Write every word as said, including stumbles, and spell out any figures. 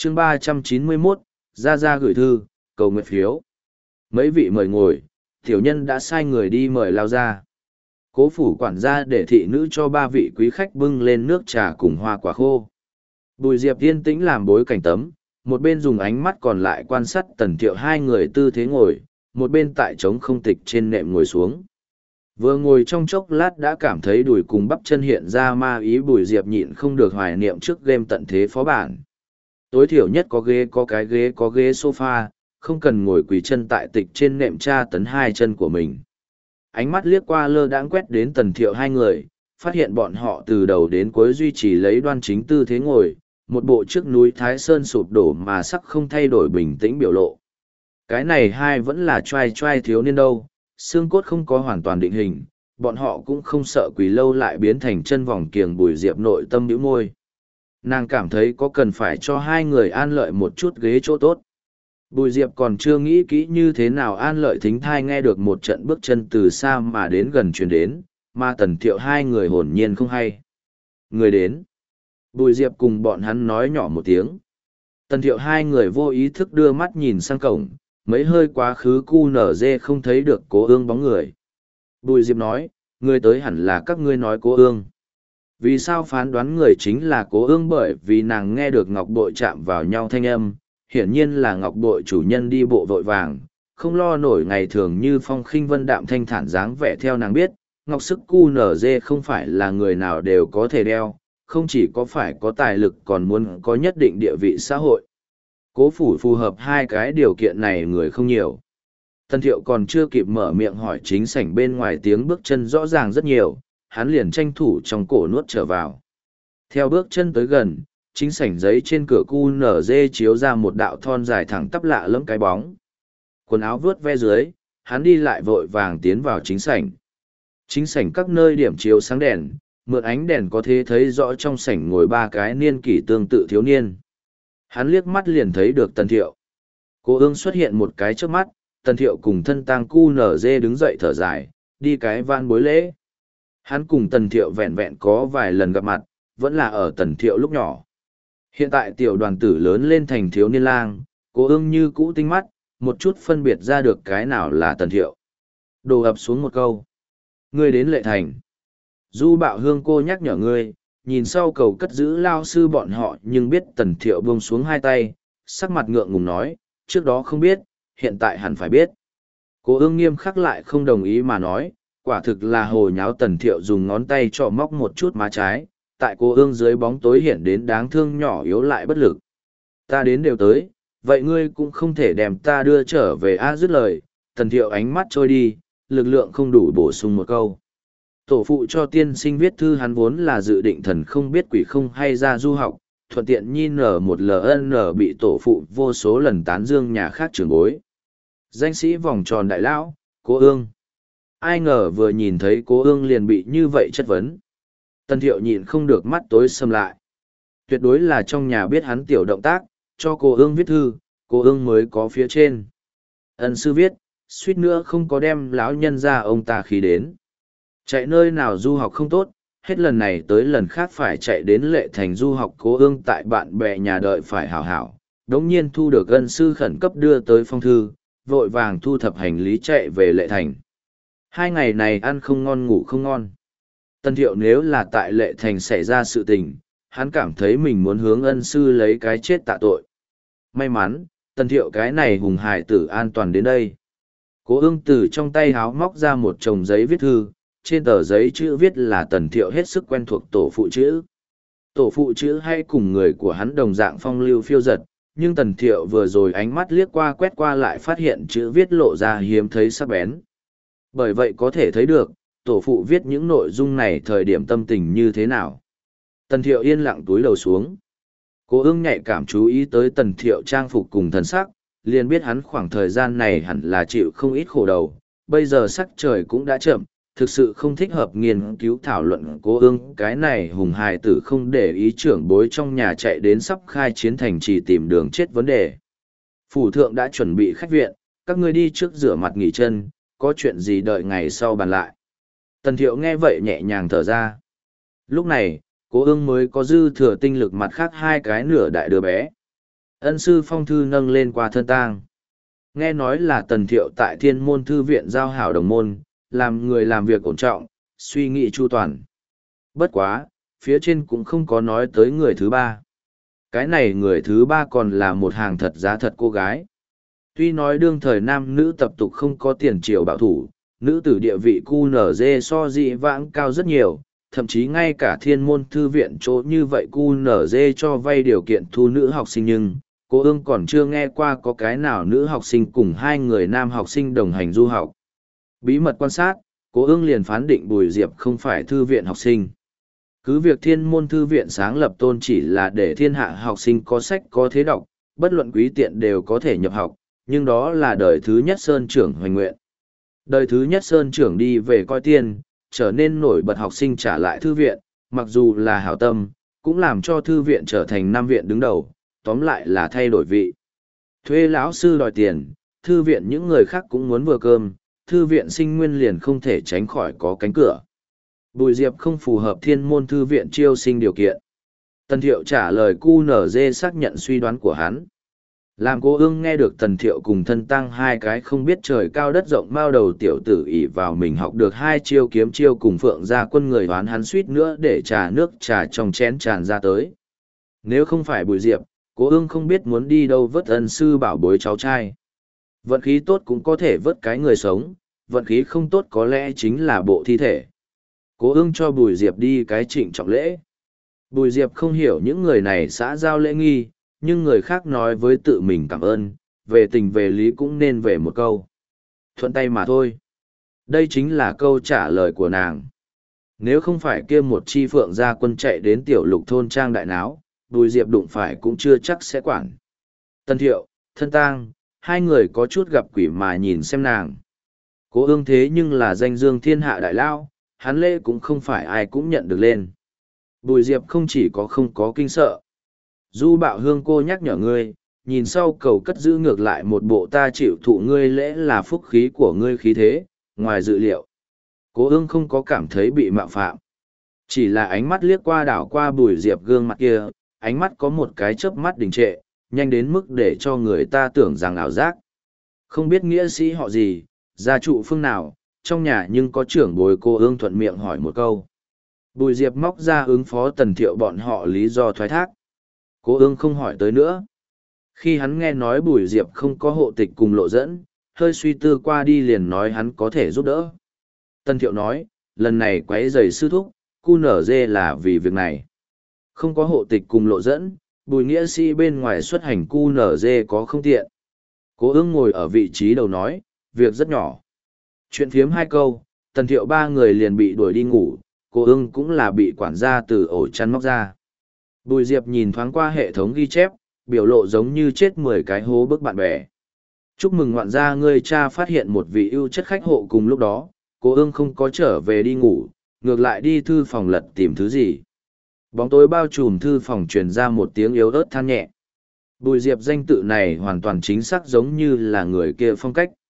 chương ba trăm chín mươi mốt, ra ra gửi thư, cầu nguyện phiếu. Mấy vị mời ngồi, tiểu nhân đã sai người đi mời lao ra. Cố phủ quản gia để thị nữ cho ba vị quý khách bưng lên nước trà cùng hoa quả khô. Bùi Diệp yên tĩnh làm bối cảnh tấm, một bên dùng ánh mắt còn lại quan sát Tần Thiệu hai người tư thế ngồi, một bên tại trống không tịch trên nệm ngồi xuống. Vừa ngồi trong chốc lát đã cảm thấy đùi cùng bắp chân hiện ra ma ý. Bùi Diệp nhịn không được hoài niệm trước game tận thế phó bản. Tối thiểu nhất có ghế có cái ghế có ghế sofa, không cần ngồi quỳ chân tại tịch trên nệm tra tấn hai chân của mình. Ánh mắt liếc qua lơ đãng quét đến Tần Thiệu hai người, phát hiện bọn họ từ đầu đến cuối duy trì lấy đoan chính tư thế ngồi, một bộ trước núi Thái Sơn sụp đổ mà sắc không thay đổi bình tĩnh biểu lộ. Cái này hai vẫn là trai trai thiếu niên đâu, xương cốt không có hoàn toàn định hình, bọn họ cũng không sợ quỳ lâu lại biến thành chân vòng kiềng. Bùi Diệp nội tâm nhíu môi. Nàng cảm thấy có cần phải cho hai người an lợi một chút ghế chỗ tốt. Bùi Diệp còn chưa nghĩ kỹ như thế nào an lợi thính thai nghe được một trận bước chân từ xa mà đến gần truyền đến, mà Tần Thiệu hai người hồn nhiên không hay. Người đến. Bùi Diệp cùng bọn hắn nói nhỏ một tiếng. Tần Thiệu hai người vô ý thức đưa mắt nhìn sang cổng, mấy hơi quá khứ cu nở dê không thấy được Cố Ương bóng người. Bùi Diệp nói, người tới hẳn là các ngươi nói Cố Ương. Vì sao phán đoán người chính là Cố Ương? Bởi vì nàng nghe được ngọc bội chạm vào nhau thanh âm, hiển nhiên là ngọc bội chủ nhân đi bộ vội vàng, không lo nổi ngày thường như phong khinh vân đạm thanh thản dáng vẻ. Theo nàng biết, ngọc sức cu nở dê không phải là người nào đều có thể đeo, không chỉ có phải có tài lực còn muốn có nhất định địa vị xã hội. Cố phủ phù hợp hai cái điều kiện này người không nhiều. Tần Thiệu còn chưa kịp mở miệng hỏi chính sảnh bên ngoài tiếng bước chân rõ ràng rất nhiều, hắn liền tranh thủ trong cổ nuốt trở vào. Theo bước chân tới gần, chính sảnh giấy trên cửa cu nở dê chiếu ra một đạo thon dài thẳng tắp lạ lẫm cái bóng. Quần áo vướt ve dưới, hắn đi lại vội vàng tiến vào chính sảnh. Chính sảnh các nơi điểm chiếu sáng đèn, mượn ánh đèn có thể thấy rõ trong sảnh ngồi ba cái niên kỷ tương tự thiếu niên. Hắn liếc mắt liền thấy được Tần Thiệu. Cố Ương xuất hiện một cái trước mắt, Tần Thiệu cùng thân tang cu nở dê đứng dậy thở dài, đi cái van bối lễ. Hắn cùng Tần Thiệu vẹn vẹn có vài lần gặp mặt, vẫn là ở Tần Thiệu lúc nhỏ. Hiện tại tiểu đoàn tử lớn lên thành thiếu niên lang, Cố Ương như cũ tinh mắt, một chút phân biệt ra được cái nào là Tần Thiệu. Đồ ập xuống một câu. Ngươi đến Lệ Thành. Du Bạo Hương cô nhắc nhở ngươi, nhìn sau cầu cất giữ lao sư bọn họ nhưng biết Tần Thiệu buông xuống hai tay, sắc mặt ngượng ngùng nói, trước đó không biết, hiện tại hẳn phải biết. Cố Ương nghiêm khắc lại không đồng ý mà nói, quả thực là hồ nháo. Tần Thiệu dùng ngón tay trọ móc một chút má trái, tại Cố Ương dưới bóng tối hiện đến đáng thương nhỏ yếu lại bất lực. Ta đến đều tới, vậy ngươi cũng không thể đem ta đưa trở về. A dứt lời, Tần Thiệu ánh mắt trôi đi, lực lượng không đủ bổ sung một câu. Tổ phụ cho tiên sinh viết thư, hắn vốn là dự định thần không biết quỷ không hay ra du học, thuận tiện nhi nở một ln bị tổ phụ vô số lần tán dương nhà khác trưởng bối. Danh sĩ vòng tròn đại lão, Cố Ương. Ai ngờ vừa nhìn thấy Cố Ương liền bị như vậy chất vấn. Tần Thiệu nhịn không được mắt tối sầm lại. Tuyệt đối là trong nhà biết hắn tiểu động tác, cho Cố Ương viết thư, Cố Ương mới có phía trên. Ân sư viết, suýt nữa không có đem lão nhân ra ông ta khí đến. Chạy nơi nào du học không tốt, hết lần này tới lần khác phải chạy đến Lệ Thành du học. Cố Ương tại bạn bè nhà đợi phải hảo hảo, đống nhiên thu được ân sư khẩn cấp đưa tới phong thư, vội vàng thu thập hành lý chạy về Lệ Thành. Hai ngày này ăn không ngon ngủ không ngon. Tần Thiệu nếu là tại Lệ Thành xảy ra sự tình, hắn cảm thấy mình muốn hướng ân sư lấy cái chết tạ tội. May mắn, Tần Thiệu cái này hùng hải tử an toàn đến đây. Cố Ương từ trong tay háo móc ra một chồng giấy viết thư, trên tờ giấy chữ viết là Tần Thiệu hết sức quen thuộc tổ phụ chữ. Tổ phụ chữ hay cùng người của hắn đồng dạng phong lưu phiêu giật, nhưng Tần Thiệu vừa rồi ánh mắt liếc qua quét qua lại phát hiện chữ viết lộ ra hiếm thấy sắc bén. Bởi vậy có thể thấy được, tổ phụ viết những nội dung này thời điểm tâm tình như thế nào. Tần Thiệu yên lặng túi đầu xuống. Cố Ương nhạy cảm chú ý tới Tần Thiệu trang phục cùng thần sắc, liền biết hắn khoảng thời gian này hẳn là chịu không ít khổ đầu. Bây giờ sắc trời cũng đã chậm, thực sự không thích hợp nghiên cứu thảo luận. Cố Ương cái này hùng hài tử không để ý trưởng bối trong nhà chạy đến sắp khai chiến thành trì tìm đường chết vấn đề. Phủ thượng đã chuẩn bị khách viện, các ngươi đi trước rửa mặt nghỉ chân, có chuyện gì đợi ngày sau bàn lại. Tần Thiệu nghe vậy nhẹ nhàng thở ra. Lúc này, Cố Ương mới có dư thừa tinh lực mặt khác hai cái nửa đại đứa bé. Ân sư phong thư nâng lên qua thân tang. Nghe nói là Tần Thiệu tại thiên môn thư viện giao hảo đồng môn, làm người làm việc ổn trọng, suy nghĩ chu toàn. Bất quá, phía trên cũng không có nói tới người thứ ba. Cái này người thứ ba còn là một hàng thật giá thật cô gái. Tuy nói đương thời nam nữ tập tục không có tiền triều bảo thủ, nữ tử địa vị cu nở dê so dị vãng cao rất nhiều, thậm chí ngay cả thiên môn thư viện chỗ như vậy cu nở dê cho vay điều kiện thu nữ học sinh, nhưng cô ương còn chưa nghe qua có cái nào nữ học sinh cùng hai người nam học sinh đồng hành du học. Bí mật quan sát, cô ương liền phán định Bùi Diệp không phải thư viện học sinh. Cứ việc thiên môn thư viện sáng lập tôn chỉ là để thiên hạ học sinh có sách có thế đọc, bất luận quý tiện đều có thể nhập học, nhưng đó là đời thứ nhất Sơn trưởng hoành nguyện. Đời thứ nhất Sơn trưởng đi về coi tiên, trở nên nổi bật học sinh trả lại thư viện, mặc dù là hảo tâm, cũng làm cho thư viện trở thành năm viện đứng đầu, tóm lại là thay đổi vị. Thuê lão sư đòi tiền, thư viện những người khác cũng muốn vừa cơm, thư viện sinh nguyên liền không thể tránh khỏi có cánh cửa. Bùi Diệp không phù hợp thiên môn thư viện chiêu sinh điều kiện. Tần Thiệu trả lời cu nở dê xác nhận suy đoán của hắn. Làm cô ương nghe được Tần Thiệu cùng thân tăng hai cái không biết trời cao đất rộng mao đầu tiểu tử ỷ vào mình học được hai chiêu kiếm chiêu cùng phượng ra quân người đoán hắn suýt nữa để trà nước trà trong chén tràn ra tới. Nếu không phải Bùi Diệp, cô ương không biết muốn đi đâu vớt ân sư bảo bối cháu trai. Vận khí tốt cũng có thể vớt cái người sống, vận khí không tốt có lẽ chính là bộ thi thể. Cố ương cho Bùi Diệp đi cái trịnh trọng lễ. Bùi Diệp không hiểu những người này xã giao lễ nghi, nhưng người khác nói với tự mình cảm ơn, về tình về lý cũng nên về một câu. Thuận tay mà thôi. Đây chính là câu trả lời của nàng. Nếu không phải kia một chi phượng gia quân chạy đến tiểu lục thôn trang đại náo, Bùi Diệp đụng phải cũng chưa chắc sẽ quản. Tân Thiệu, thân tang, hai người có chút gặp quỷ mà nhìn xem nàng. Cố ương thế nhưng là danh dương thiên hạ đại lao, hắn lễ cũng không phải ai cũng nhận được lên. Bùi Diệp không chỉ có không có kinh sợ. Du Bạo Hương cô nhắc nhở ngươi, nhìn sau cầu cất giữ ngược lại một bộ ta chịu thụ ngươi lễ là phúc khí của ngươi khí thế, ngoài dự liệu. Cố ương không có cảm thấy bị mạo phạm. Chỉ là ánh mắt liếc qua đảo qua Bùi Diệp gương mặt kia, ánh mắt có một cái chớp mắt đình trệ, nhanh đến mức để cho người ta tưởng rằng ảo giác. Không biết nghĩa sĩ họ gì, gia trụ phương nào, trong nhà nhưng có trưởng bối. Cô ương thuận miệng hỏi một câu. Bùi Diệp móc ra ứng phó Tần Thiệu bọn họ lý do thoái thác. Cô ương không hỏi tới nữa. Khi hắn nghe nói Bùi Diệp không có hộ tịch cùng lộ dẫn, hơi suy tư qua đi liền nói hắn có thể giúp đỡ. Tần Thiệu nói, lần này quấy rầy sư thúc, cu nở dê là vì việc này. Không có hộ tịch cùng lộ dẫn, Bùi nghĩa sĩ bên ngoài xuất hành cu nở dê có không tiện. Cố ương ngồi ở vị trí đầu nói, việc rất nhỏ. Chuyện phiếm hai câu, Tần Thiệu ba người liền bị đuổi đi ngủ, cô ương cũng là bị quản gia từ ổ chăn móc ra. Bùi Diệp nhìn thoáng qua hệ thống ghi chép, biểu lộ giống như chết mười cái hố bức bạn bè. Chúc mừng ngoạn gia ngươi cha phát hiện một vị ưu chất khách hộ cùng lúc đó, cô ương không có trở về đi ngủ, ngược lại đi thư phòng lật tìm thứ gì. Bóng tối bao trùm thư phòng truyền ra một tiếng yếu ớt than nhẹ. Bùi Diệp danh tự này hoàn toàn chính xác giống như là người kia phong cách.